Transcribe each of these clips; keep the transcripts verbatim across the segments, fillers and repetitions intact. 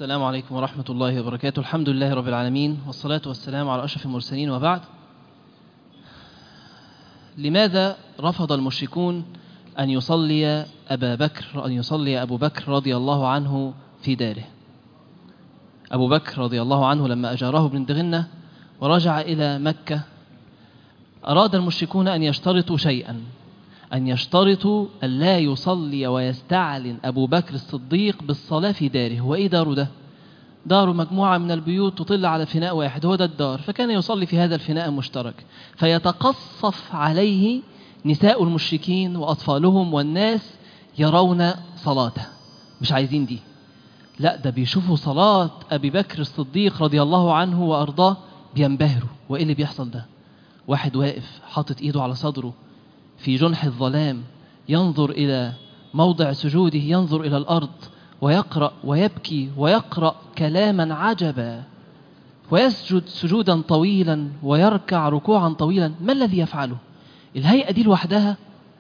السلام عليكم ورحمة الله وبركاته. الحمد لله رب العالمين، والصلاة والسلام على أشرف المرسلين، وبعد. لماذا رفض المشركون أن يصلي أبا بكر أن يصلي أبو بكر رضي الله عنه في داره؟ أبو بكر رضي الله عنه لما أجاره ابن دغنة ورجع إلى مكة، أراد المشركون أن يشترطوا شيئا، أن يشترطوا أن لا يصلي ويستعلن أبو بكر الصديق بالصلاة في داره. هو إيه داره ده؟ دار مجموعة من البيوت تطل على فناء واحد، هو ده الدار، فكان يصلي في هذا الفناء المشترك، فيتقصف عليه نساء المشركين وأطفالهم، والناس يرون صلاته. مش عايزين دي، لا ده بيشوفوا صلاة أبي بكر الصديق رضي الله عنه وأرضاه بينبهروا. وإيه اللي بيحصل ده؟ واحد واقف حاطط إيده على صدره في جنح الظلام، ينظر إلى موضع سجوده، ينظر إلى الأرض ويقرأ ويبكي ويقرأ كلاما عجبا، ويسجد سجودا طويلا ويركع ركوعا طويلا. ما الذي يفعله؟ الهيئة دي لوحدها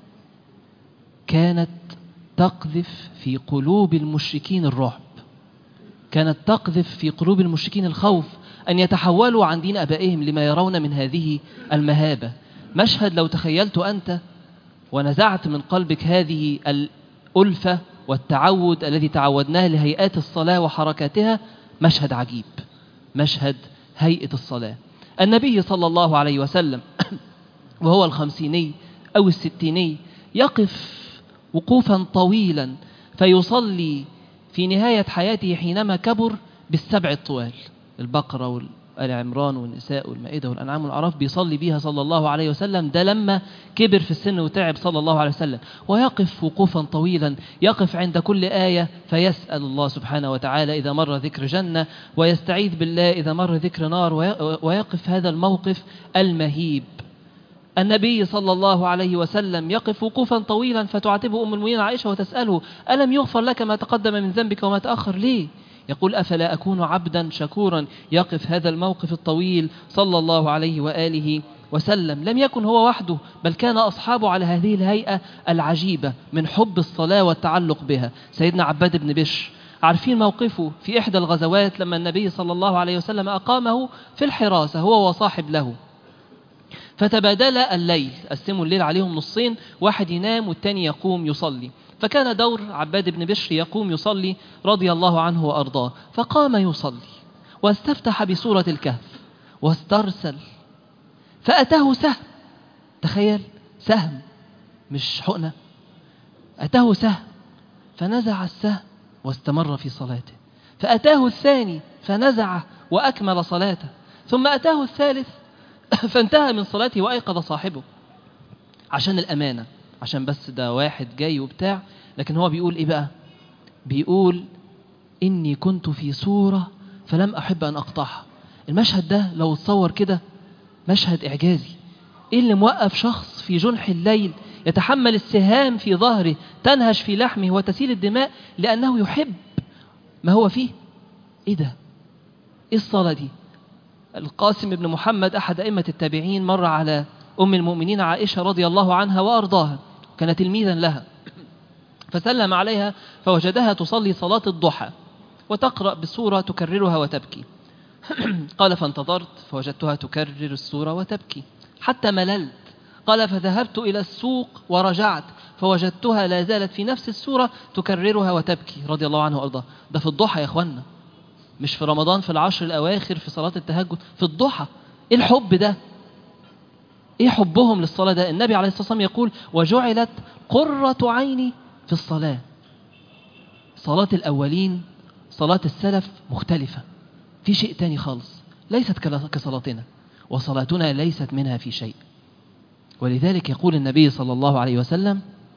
كانت تقذف في قلوب المشركين الرعب، كانت تقذف في قلوب المشركين الخوف أن يتحولوا عن دين أبائهم لما يرون من هذه المهابة. مشهد لو تخيلت أنت ونزعت من قلبك هذه الألفة والتعود الذي تعودناه لهيئات الصلاة وحركاتها، مشهد عجيب، مشهد هيئة الصلاة. النبي صلى الله عليه وسلم وهو الخمسيني أو الستيني يقف وقوفا طويلا فيصلي في نهاية حياته حينما كبر بالسبع الطوال، البقرة والآل عمران والنساء والمائدة والأنعام والأعراف، بيصلي بيها صلى الله عليه وسلم. ده لما كبر في السن وتعب صلى الله عليه وسلم، ويقف وقوفا طويلا، يقف عند كل آية فيسأل الله سبحانه وتعالى إذا مر ذكر جنة، ويستعيذ بالله إذا مر ذكر نار، ويقف هذا الموقف المهيب. النبي صلى الله عليه وسلم يقف وقوفا طويلا فتعاتبه أم المؤمنين عائشة وتسأله: ألم يغفر لك ما تقدم من ذنبك وما تأخر؟ ليه؟ يقول: أفلا أكون عبدا شكورا. يقف هذا الموقف الطويل صلى الله عليه وآله وسلم. لم يكن هو وحده، بل كان أصحابه على هذه الهيئة العجيبة من حب الصلاة والتعلق بها. سيدنا عباد بن بشر، عارفين موقفه في إحدى الغزوات لما النبي صلى الله عليه وسلم أقامه في الحراسة هو وصاحب له، فتبادل الليل، قسموا الليل عليهم نصين، واحد ينام والتاني يقوم يصلي. فكان دور عباد بن بشر يقوم يصلي رضي الله عنه وأرضاه، فقام يصلي واستفتح بسورة الكهف واسترسل، فأتاه سهم. تخيل، سهم مش حقنة، أتاه سهم فنزع السهم واستمر في صلاته. فأتاه الثاني فنزعه وأكمل صلاته. ثم أتاه الثالث فانتهى من صلاته وأيقظ صاحبه عشان الأمانة، عشان بس ده واحد جاي وبتاع. لكن هو بيقول إيه بقى؟ بيقول: إني كنت في صورة فلم أحب أن أقطعها. المشهد ده لو تصور كده مشهد إعجازي. إيه اللي موقف شخص في جنح الليل يتحمل السهام في ظهره تنهش في لحمه وتسيل الدماء لأنه يحب ما هو فيه؟ إيه ده؟ إيه الصلاة دي؟ القاسم بن محمد أحد أئمة التابعين مر على أم المؤمنين عائشة رضي الله عنها وأرضاها، كانت تلميذا لها، فسلم عليها فوجدها تصلي صلاة الضحى وتقرأ بسورة تكررها وتبكي. قال: فانتظرت فوجدتها تكرر السورة وتبكي حتى مللت. قال: فذهبت إلى السوق ورجعت فوجدتها لا زالت في نفس السورة تكررها وتبكي رضي الله عنه وأرضاه. ده في الضحى يا أخوانا، مش في رمضان في العشر الأواخر في صلاة التهجد، في الضحى. إيه الحب ده؟ إيه حبهم للصلاة ده؟ النبي عليه الصلاة والسلام يقول: وجعلت قرة عيني في الصلاة. صلاة الأولين، صلاة السلف مختلفة في شيء تاني خالص، ليست كصلاتنا، وصلاتنا ليست منها في شيء. ولذلك يقول النبي صلى الله عليه وسلم: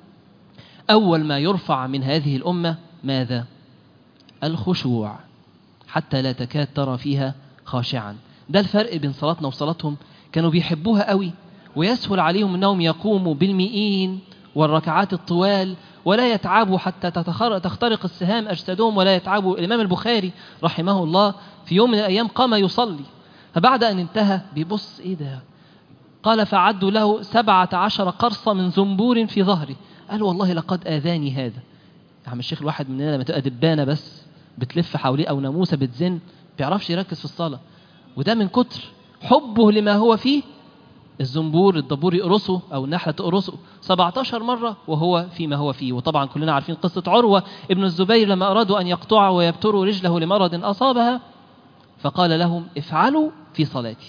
أول ما يرفع من هذه الأمة ماذا؟ الخشوع، حتى لا تكاد ترى فيها خاشعا. ده الفرق بين صلاتنا وصلاتهم. كانوا بيحبوها قوي ويسهل عليهم أنهم يقوموا بالمئين والركعات الطوال ولا يتعبوا حتى تخترق السهام أجسادهم ولا يتعبوا. الإمام البخاري رحمه الله في يوم من الأيام قام يصلي، فبعد أن انتهى بيبص: إيه ده؟ قال: فعدوا له سبعة عشر قرصة من زنبور في ظهري. قال: والله لقد آذاني هذا. يا عم الشيخ، الواحد مننا لما تبقى دبانة بس بتلف حواليه أو ناموسة بتزن، بيعرفش يركز في الصلاة. وده من كتر حبه لما هو فيه، الزنبور الدبور يقرصه أو النحلة تقرصه سبعتاشر مرة وهو فيما هو فيه. وطبعا كلنا عارفين قصة عروة ابن الزبير لما أرادوا أن يقطعوا ويبتروا رجله لمرض أصابها، فقال لهم افعلوا في صلاتي.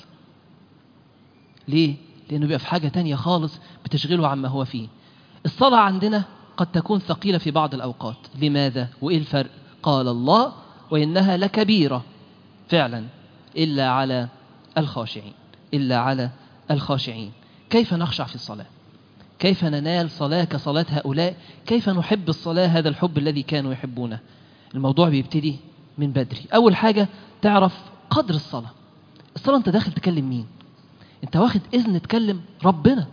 ليه؟ لأنه بيبقى في حاجة تانية خالص بتشغله عما هو فيه. الصلاة عندنا قد تكون ثقيلة في بعض الأوقات. لماذا؟ وإيه الفرق؟ قال الله وإنها لكبيرة فعلا إلا على الخاشعين، إلا على الخاشعين. كيف نخشع في الصلاة؟ كيف ننال صلاة كصلاة هؤلاء؟ كيف نحب الصلاة هذا الحب الذي كانوا يحبونه؟ الموضوع بيبتدي من بدري. أول حاجة تعرف قدر الصلاة. الصلاة أنت داخل تكلم مين؟ أنت واخد إذن تكلم ربنا،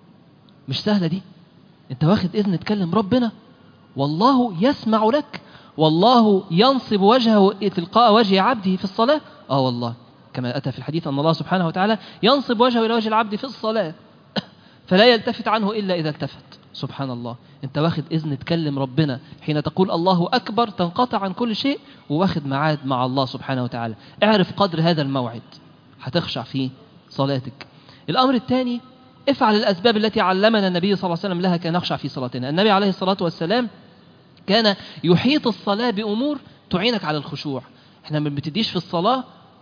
مش سهلة دي. أنت واخد إذن تكلم ربنا، والله يسمع لك، والله ينصب وجهه تلقاء وجه عبده في الصلاة. آه والله كما أتى في الحديث أن الله سبحانه وتعالى ينصب وجهه إلى وجه العبد في الصلاة فلا يلتفت عنه إلا إذا التفت. سبحان الله، أنت واخد إذن تكلم ربنا حين تقول الله أكبر، تنقطع عن كل شيء وواخد معاد مع الله سبحانه وتعالى. اعرف قدر هذا الموعد، هتخشع في صلاتك. الأمر الثاني، افعل الأسباب التي علمنا النبي صلى الله عليه وسلم لها كي نخشع في صلاتنا. النبي عليه الصلاة والسلام كان يحيط الصلاة بأمور تعينك على الخشوع. احنا ما بنبتديش في الصلاة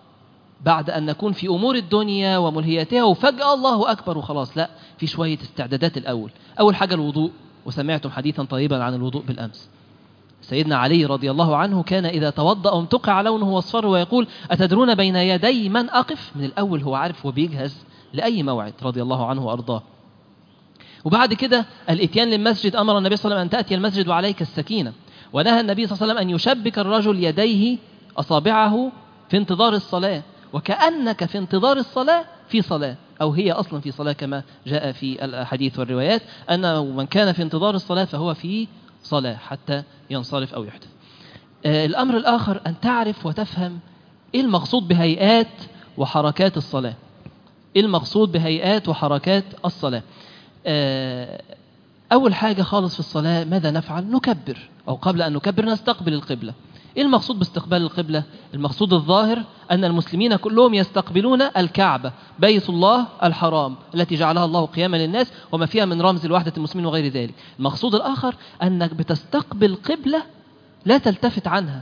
بعد أن نكون في أمور الدنيا وملهياتها وفجأة الله أكبر وخلاص، لا، في شوية استعدادات الأول. أول حاجة الوضوء، وسمعتم حديثا طيبا عن الوضوء بالأمس. سيدنا علي رضي الله عنه كان إذا توضأ امتقع لونه واصفر ويقول أتدرون بين يدي من أقف؟ من الأول هو عارف وبيجهز لأي موعد رضي الله عنه وأرضاه. وبعد كده الاتيان للمسجد، أمر النبي صلى الله عليه وسلم أن تأتي المسجد وعليك السكينة، ونهى النبي صلى الله عليه وسلم أن يشبك الرجل يديه أصابعه في انتظار الصلاة، وكأنك في انتظار الصلاة في صلاة، أو هي أصلا في صلاة كما جاء في الحديث والروايات أن من كان في انتظار الصلاة فهو في صلاة حتى ينصرف أو يحدث. آه الأمر الآخر أن تعرف وتفهم إيه المقصود بهيئات وحركات الصلاة. إيه المقصود بهيئات وحركات الصلاة؟ آه أول حاجة خالص في الصلاة ماذا نفعل؟ نكبر، أو قبل أن نكبر نستقبل القبلة. إيه المقصود باستقبال القبلة؟ المقصود الظاهر أن المسلمين كلهم يستقبلون الكعبة، بيت الله الحرام التي جعلها الله قياما للناس وما فيها من رمز لوحدة المسلمين وغير ذلك. المقصود الآخر أنك بتستقبل قبلة لا تلتفت عنها.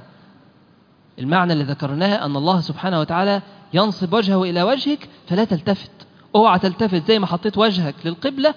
المعنى اللي ذكرناه أن الله سبحانه وتعالى ينصب وجهه إلى وجهك فلا تلتفت. اوعى تلتفت، زي ما حطيت وجهك للقبلة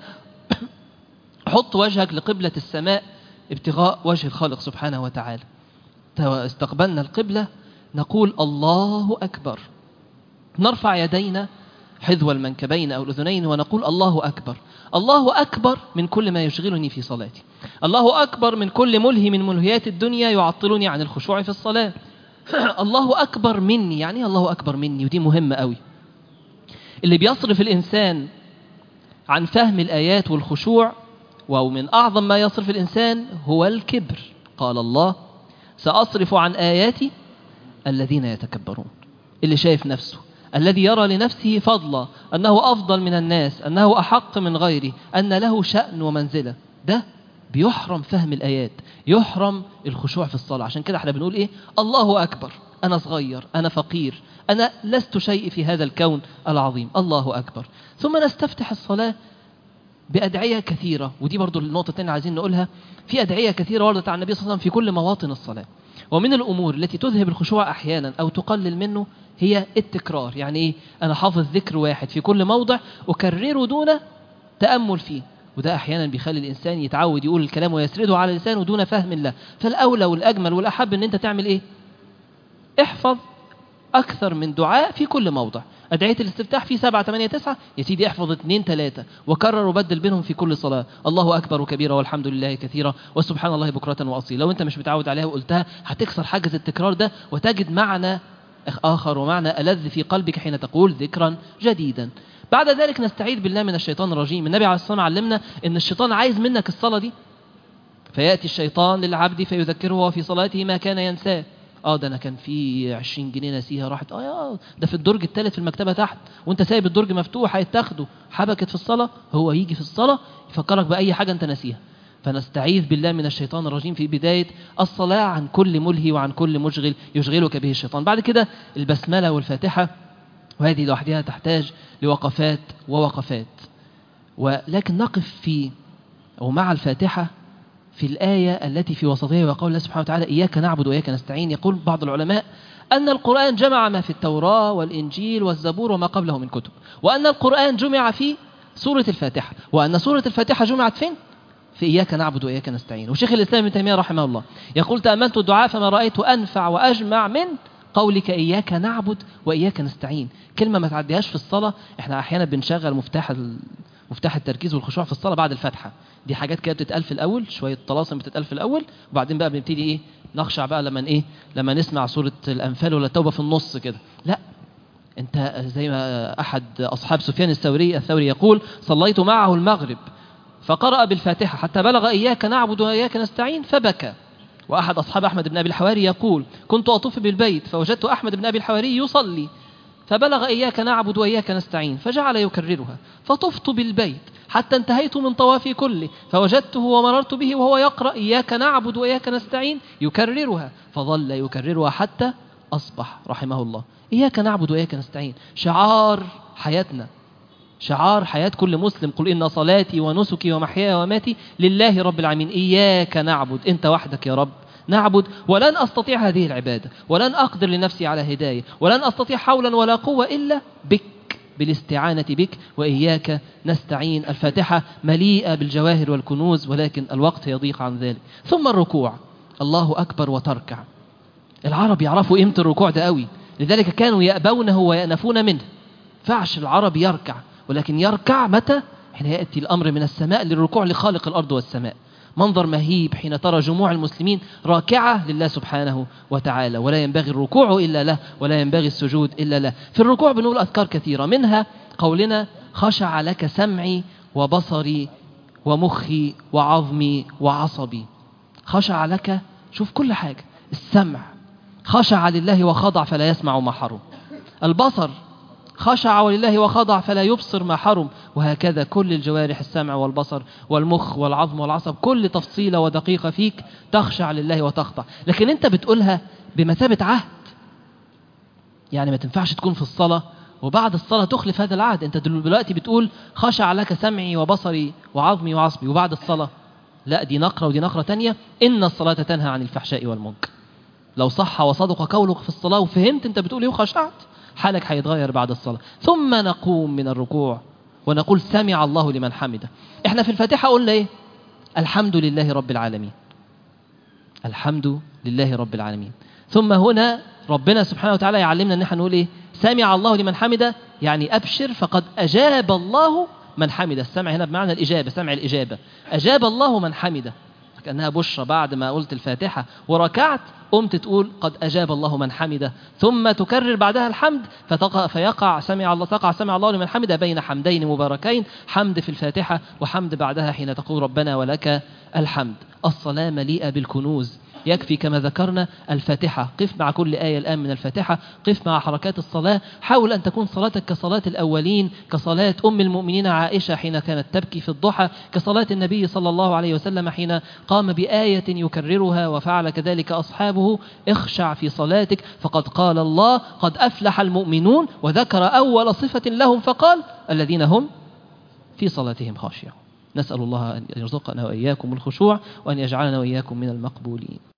حط وجهك لقبلة السماء ابتغاء وجه الخالق سبحانه وتعالى. استقبلنا القبلة نقول الله أكبر، نرفع يدينا حذو المنكبين أو الأذنين ونقول الله أكبر. الله أكبر من كل ما يشغلني في صلاتي، الله أكبر من كل ملهي من ملهيات الدنيا يعطلني عن الخشوع في الصلاة. الله أكبر مني، يعني الله أكبر مني، ودي مهمة قوي. اللي بيصرف الإنسان عن فهم الآيات والخشوع، ومن أعظم ما يصرف الإنسان هو الكبر. قال الله سأصرف عن آياتي الذين يتكبرون. اللي شايف نفسه، الذي يرى لنفسه فضلا، أنه أفضل من الناس، أنه أحق من غيره، أن له شأن ومنزلة، ده بيحرم فهم الآيات، يحرم الخشوع في الصلاة. عشان كده احنا بنقول إيه؟ الله أكبر. أنا صغير، أنا فقير، أنا لست شيء في هذا الكون العظيم، الله أكبر. ثم نستفتح الصلاة بأدعية كثيرة، ودي برضو النقطة الثانية عايزين نقولها. في أدعية كثيرة وردت عن النبي صلى الله عليه وسلم في كل مواطن الصلاة. ومن الأمور التي تذهب الخشوع أحيانا أو تقلل منه هي التكرار. يعني إيه؟ أنا حافظ ذكر واحد في كل موضع أكرره دون تأمل فيه، وده أحيانا بيخلي الإنسان يتعود يقول الكلام ويسرده على لسانه دون فهم له. فالأولى والأجمل والأحب أن أنت تعمل إيه؟ احفظ أكثر من دعاء في كل موضع. أدعية الاستفتاح في سبعة ثمانية تسعة، يا سيدي احفظ اثنين ثلاثة وكرر وبدل بينهم في كل صلاة. الله أكبر كبيرا والحمد لله كثيرا وسبحان الله بكرة وأصيلا. لو أنت مش متعود عليها وقلتها هتكسر حاجز التكرار ده، وتجد معنى آخر ومعنى ألذ في قلبك حين تقول ذكرا جديدا. بعد ذلك نستعيذ بالله من الشيطان الرجيم. النبي عليه الصلاة والسلام علمنا أن الشيطان عايز منك الصلاة دي، فيأتي الشيطان للعبد فيذكره في صلاته ما كان ينساه. اه ده انا كان في عشرين جنيه نسيها راحت، اه يا ده في الدرج الثالث في المكتبه تحت وانت سايب الدرج مفتوح هيتاخده، حبكت في الصلاه. هو يجي في الصلاه يفكرك باي حاجه انت ناسيها، فنستعيذ بالله من الشيطان الرجيم في بداية الصلاة عن كل ملهي وعن كل مشغل يشغلك به الشيطان. بعد كده البسملة والفاتحة، وهذه لوحدها تحتاج لوقفات ووقفات. ولكن نقف في أو مع الفاتحة في الآية التي في وسطها وقول الله سبحانه وتعالى إياك نعبد وإياك نستعين. يقول بعض العلماء أن القرآن جمع ما في التوراة والإنجيل والزبور وما قبله من كتب، وأن القرآن جمع في سورة الفاتحة، وأن سورة الفاتحة جمعت فين؟ في إياك نعبد وإياك نستعين. وشيخ الإسلام ابن تيمية رحمه الله يقول تأملت الدعاء فما رأيت أنفع وأجمع من قولك إياك نعبد وإياك نستعين. كلمة ما تعديهاش في الصلاة. إحنا أحيانا بنشغل مفتاح مفتاح التركيز والخشوع في الصلاة بعد الفاتحة، دي حاجات كده بتتقال في الأول، شوية طلاسم بتتقال في الأول، وبعدين بقى بنبتدي إيه نخشع بقى لما إيه لما نسمع سورة الأنفال ولا التوبة في النص كده. لا، أنت زي ما أحد أصحاب سفيان الثوري الثوري يقول صليت معه المغرب فقرأ بالفاتحة حتى بلغ إياك نعبد وإياك نستعين فبكى. وأحد أصحاب أحمد بن أبي الحواري يقول كنت أطوف بالبيت فوجدت أحمد بن أبي الحواري يصلي فبلغ إياك نعبد وإياك نستعين فجعل يكررها، فطفت بالبيت حتى انتهيت من طوافي كله فوجدته ومررت به وهو يقرأ إياك نعبد وإياك نستعين يكررها، فظل يكررها حتى أصبح رحمه الله. إياك نعبد وإياك نستعين شعار حياتنا، شعار حياة كل مسلم. قل إن صلاتي ونسكي ومحياي وماتي لله رب العالمين، إياك نعبد، أنت وحدك يا رب نعبد، ولن أستطيع هذه العبادة، ولن أقدر لنفسي على هداية، ولن أستطيع حولا ولا قوة إلا بك، بالاستعانة بك، وإياك نستعين. الفاتحة مليئة بالجواهر والكنوز، ولكن الوقت يضيق عن ذلك. ثم الركوع، الله أكبر وتركع. العرب يعرفوا قيمة الركوع ده قوي، لذلك كانوا يأبونه ويأنفون منه. فعش العرب يركع، ولكن يركع متى؟ حين يأتي الأمر من السماء للركوع لخالق الأرض والسماء. منظر مهيب حين ترى جموع المسلمين راكعة لله سبحانه وتعالى، ولا ينبغي الركوع إلا له، ولا ينبغي السجود إلا له. في الركوع بنقول أذكار كثيرة، منها قولنا خشع لك سمعي وبصري ومخي وعظمي وعصبي. خشع لك، شوف كل حاجة، السمع خشع لله وخضع فلا يسمع ما حرم، البصر خشع ولله وخضع فلا يبصر ما حرم، وهكذا كل الجوارح، السمع والبصر والمخ والعظم والعصب، كل تفصيلة ودقيقة فيك تخشع لله وتخضع. لكن انت بتقولها بمثابة عهد، يعني ما تنفعش تكون في الصلاة وبعد الصلاة تخلف هذا العهد. انت دلوقتي بتقول خشع لك سمعي وبصري وعظمي وعصبي، وبعد الصلاة لا، دي نقرة ودي نقرة تانية. إن الصلاة تنهى عن الفحشاء والمنكر. لو صح وصدق قولك في الصلاة وفهمت انت بتقول ايه وخشعت، حالك هيتغير بعد الصلاة. ثم نقوم من الركوع ونقول سمع الله لمن حمده. احنا في الفاتحة قلنا ايه؟ الحمد لله رب العالمين، الحمد لله رب العالمين. ثم هنا ربنا سبحانه وتعالى يعلمنا ان احنا نقول ايه؟ سمع الله لمن حمده، يعني ابشر فقد اجاب الله من حمده. السمع هنا بمعنى الاجابة، سمع الاجابة، اجاب الله من حمده، كأنها بشرى. بعد ما قلت الفاتحة وركعت قمت تقول قد أجاب الله من حمده، ثم تكرر بعدها الحمد فتقع فيقع سمع الله تقع سمع الله لمن حمده بين حمدين مباركين، حمد في الفاتحة وحمد بعدها حين تقول ربنا ولك الحمد. الصلاة مليئة بالكنوز، يكفي كما ذكرنا الفاتحة. قف مع كل آية الآن من الفاتحة، قف مع حركات الصلاة، حاول أن تكون صلاتك كصلاة الأولين، كصلاة أم المؤمنين عائشة حين كانت تبكي في الضحى، كصلاة النبي صلى الله عليه وسلم حين قام بآية يكررها وفعل كذلك أصحابه. اخشع في صلاتك، فقد قال الله قد أفلح المؤمنون، وذكر أول صفة لهم فقال الذين هم في صلاتهم خاشعون. نسأل الله أن يرزقنا وإياكم الخشوع، وأن يجعلنا وإياكم من المقبولين.